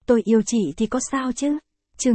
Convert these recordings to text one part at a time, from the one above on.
tôi yêu chị thì có sao chứ? Chương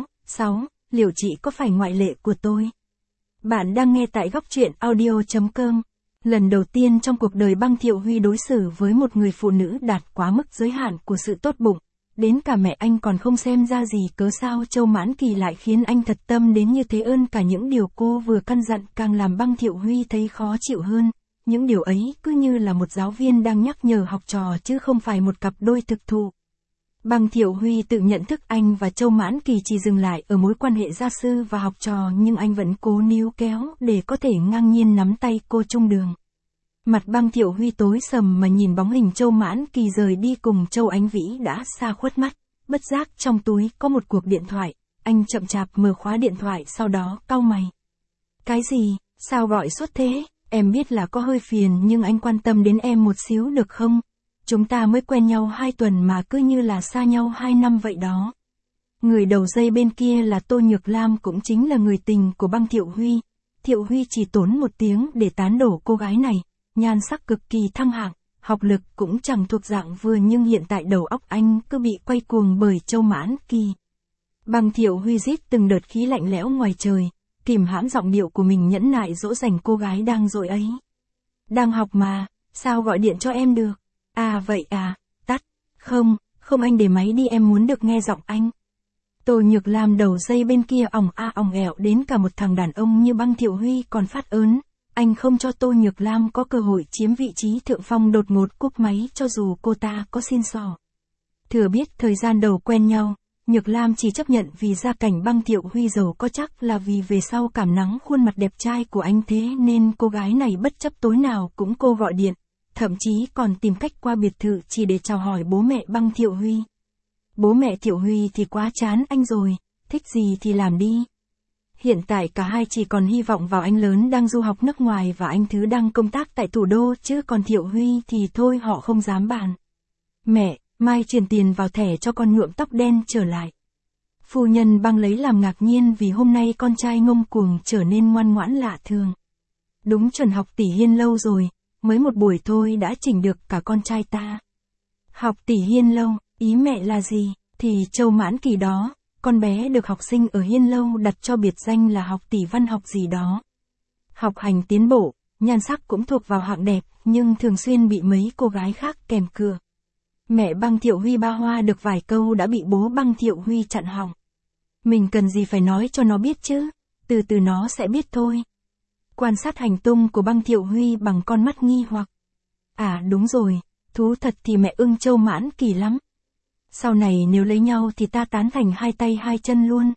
6, liệu chị có phải ngoại lệ của tôi? Bạn đang nghe tại góc truyện audio.com. Lần đầu tiên trong cuộc đời Băng Thiệu Huy đối xử với một người phụ nữ đạt quá mức giới hạn của sự tốt bụng. Đến cả mẹ anh còn không xem ra gì, cớ sao Châu Mãn Kỳ lại khiến anh thật tâm đến như thế? Ơn cả những điều cô vừa căn dặn càng làm Băng Thiệu Huy thấy khó chịu hơn. Những điều ấy cứ như là một giáo viên đang nhắc nhở học trò chứ không phải một cặp đôi thực thụ. Băng Thiệu Huy tự nhận thức anh và Châu Mãn Kỳ chỉ dừng lại ở mối quan hệ gia sư và học trò, nhưng anh vẫn cố níu kéo để có thể ngang nhiên nắm tay cô chung đường. Mặt Băng Thiệu Huy tối sầm mà nhìn bóng hình Châu Mãn Kỳ rời đi cùng Châu Ánh Vĩ đã xa khuất mắt. Bất giác trong túi có một cuộc điện thoại, anh chậm chạp mở khóa điện thoại, sau đó cau mày. Cái gì, sao gọi suốt thế? Em biết là có hơi phiền nhưng anh quan tâm đến em một xíu được không? Chúng ta mới quen nhau 2 tuần mà cứ như là xa nhau 2 năm vậy đó. Người đầu dây bên kia là Tô Nhược Lam, cũng chính là người tình của Băng Thiệu Huy. Thiệu Huy chỉ tốn 1 tiếng để tán đổ cô gái này, nhan sắc cực kỳ thăng hạng, học lực cũng chẳng thuộc dạng vừa, nhưng hiện tại đầu óc anh cứ bị quay cuồng bởi Châu Mãn Kỳ. Băng Thiệu Huy rít từng đợt khí lạnh lẽo ngoài trời, kìm hãm giọng điệu của mình nhẫn nại dỗ dành cô gái đang dội ấy. Đang học mà, sao gọi điện cho em được? À vậy à, tắt. Không anh để máy đi, em muốn được nghe giọng anh. Tô Nhược Lam đầu dây bên kia ỏng ỏng ẻo, đến cả một thằng đàn ông như Băng Thiệu Huy còn phát ớn. Anh không cho Tô Nhược Lam có cơ hội chiếm vị trí thượng phong, đột ngột cúp máy cho dù cô ta có xin xỏ. Thừa biết thời gian đầu quen nhau, Nhược Lam chỉ chấp nhận vì gia cảnh Băng Thiệu Huy giàu có, chắc là vì về sau cảm nắng khuôn mặt đẹp trai của anh, thế nên cô gái này bất chấp tối nào cũng cô gọi điện, thậm chí còn tìm cách qua biệt thự chỉ để chào hỏi bố mẹ Băng Thiệu Huy. Bố mẹ Thiệu Huy thì quá chán anh rồi, thích gì thì làm đi. Hiện tại cả hai chỉ còn hy vọng vào anh lớn đang du học nước ngoài và anh Thứ đang công tác tại thủ đô, chứ còn Thiệu Huy thì thôi họ không dám bàn. Mẹ, mai chuyển tiền vào thẻ cho con nhuộm tóc đen trở lại. Phu nhân Băng lấy làm ngạc nhiên vì hôm nay con trai ngông cuồng trở nên ngoan ngoãn lạ thường. Đúng chuẩn học tỷ hiên lâu rồi, mới một buổi thôi đã chỉnh được cả con trai ta. Học tỷ hiên lâu, ý mẹ là gì? Thì Châu Mãn Kỳ đó, con bé được học sinh ở hiên lâu đặt cho biệt danh là học tỷ văn học gì đó. Học hành tiến bộ, nhan sắc cũng thuộc vào hạng đẹp, nhưng thường xuyên bị mấy cô gái khác kèm cựa. Mẹ Băng Thiệu Huy ba hoa được vài câu đã bị bố Băng Thiệu Huy chặn họng. Mình cần gì phải nói cho nó biết chứ, từ từ nó sẽ biết thôi. Quan sát hành tung của Băng Thiệu Huy bằng con mắt nghi hoặc. À đúng rồi, thú thật thì mẹ ưng Châu Mãn Kỳ lắm. Sau này nếu lấy nhau thì ta tán thành 2 tay 2 chân luôn.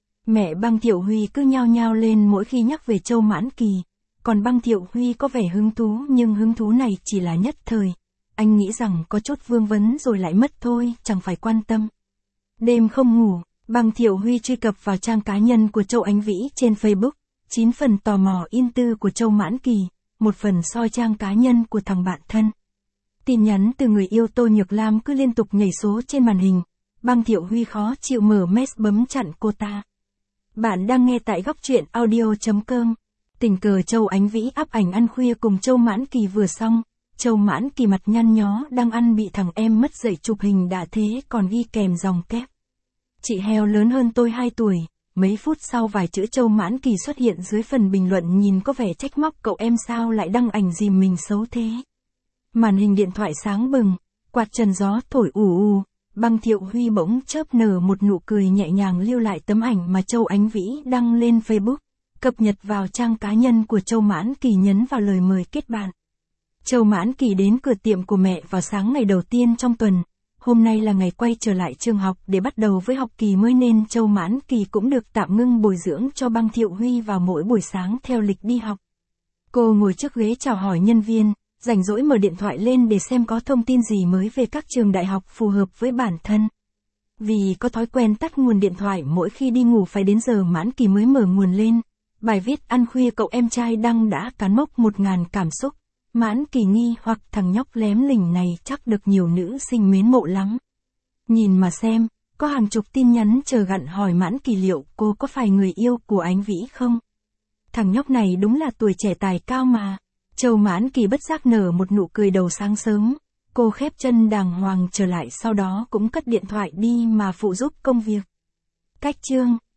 Mẹ Băng Thiệu Huy cứ nhao nhao lên mỗi khi nhắc về Châu Mãn Kỳ. Còn Băng Thiệu Huy có vẻ hứng thú, nhưng hứng thú này chỉ là nhất thời. Anh nghĩ rằng có chút vương vấn rồi lại mất thôi, chẳng phải quan tâm. Đêm không ngủ, Băng Thiệu Huy truy cập vào trang cá nhân của Châu Ánh Vĩ trên Facebook. 9 phần tò mò in tư của Châu Mãn Kỳ, 1 phần soi trang cá nhân của thằng bạn thân. Tin nhắn từ người yêu Tô Nhược Lam cứ liên tục nhảy số trên màn hình. Băng Thiệu Huy khó chịu mở mess bấm chặn cô ta. Bạn đang nghe tại góc truyện audio.com. Tình cờ Châu Ánh Vĩ up ảnh ăn khuya cùng Châu Mãn Kỳ vừa xong. Châu Mãn Kỳ mặt nhăn nhó đang ăn bị thằng em mất dạy chụp hình đã thế còn ghi kèm dòng kép. Chị heo lớn hơn tôi 2 tuổi. Mấy phút sau vài chữ Châu Mãn Kỳ xuất hiện dưới phần bình luận, nhìn có vẻ trách móc, cậu em sao lại đăng ảnh dìm mình xấu thế. Màn hình điện thoại sáng bừng, quạt trần gió thổi ù ù, Băng Thiệu Huy bỗng chớp nở một nụ cười nhẹ nhàng lưu lại tấm ảnh mà Châu Ánh Vĩ đăng lên Facebook, cập nhật vào trang cá nhân của Châu Mãn Kỳ, nhấn vào lời mời kết bạn. Châu Mãn Kỳ đến cửa tiệm của mẹ vào sáng ngày đầu tiên trong tuần. Hôm nay là ngày quay trở lại trường học để bắt đầu với học kỳ mới nên Châu Mãn Kỳ cũng được tạm ngưng bồi dưỡng cho Băng Thiệu Huy vào mỗi buổi sáng theo lịch đi học. Cô ngồi trước ghế chào hỏi nhân viên, rảnh rỗi mở điện thoại lên để xem có thông tin gì mới về các trường đại học phù hợp với bản thân. Vì có thói quen tắt nguồn điện thoại mỗi khi đi ngủ, phải đến giờ Mãn Kỳ mới mở nguồn lên. Bài viết ăn khuya cậu em trai đăng đã cán mốc 1000 cảm xúc. Mãn Kỳ nghi hoặc thằng nhóc lém lỉnh này chắc được nhiều nữ sinh mến mộ lắm. Nhìn mà xem, có hàng chục tin nhắn chờ gặn hỏi Mãn Kỳ liệu cô có phải người yêu của Ánh Vĩ không. Thằng nhóc này đúng là tuổi trẻ tài cao mà. Châu Mãn Kỳ bất giác nở một nụ cười đầu sáng sớm. Cô khép chân đàng hoàng trở lại, sau đó cũng cất điện thoại đi mà phụ giúp công việc. Cách chương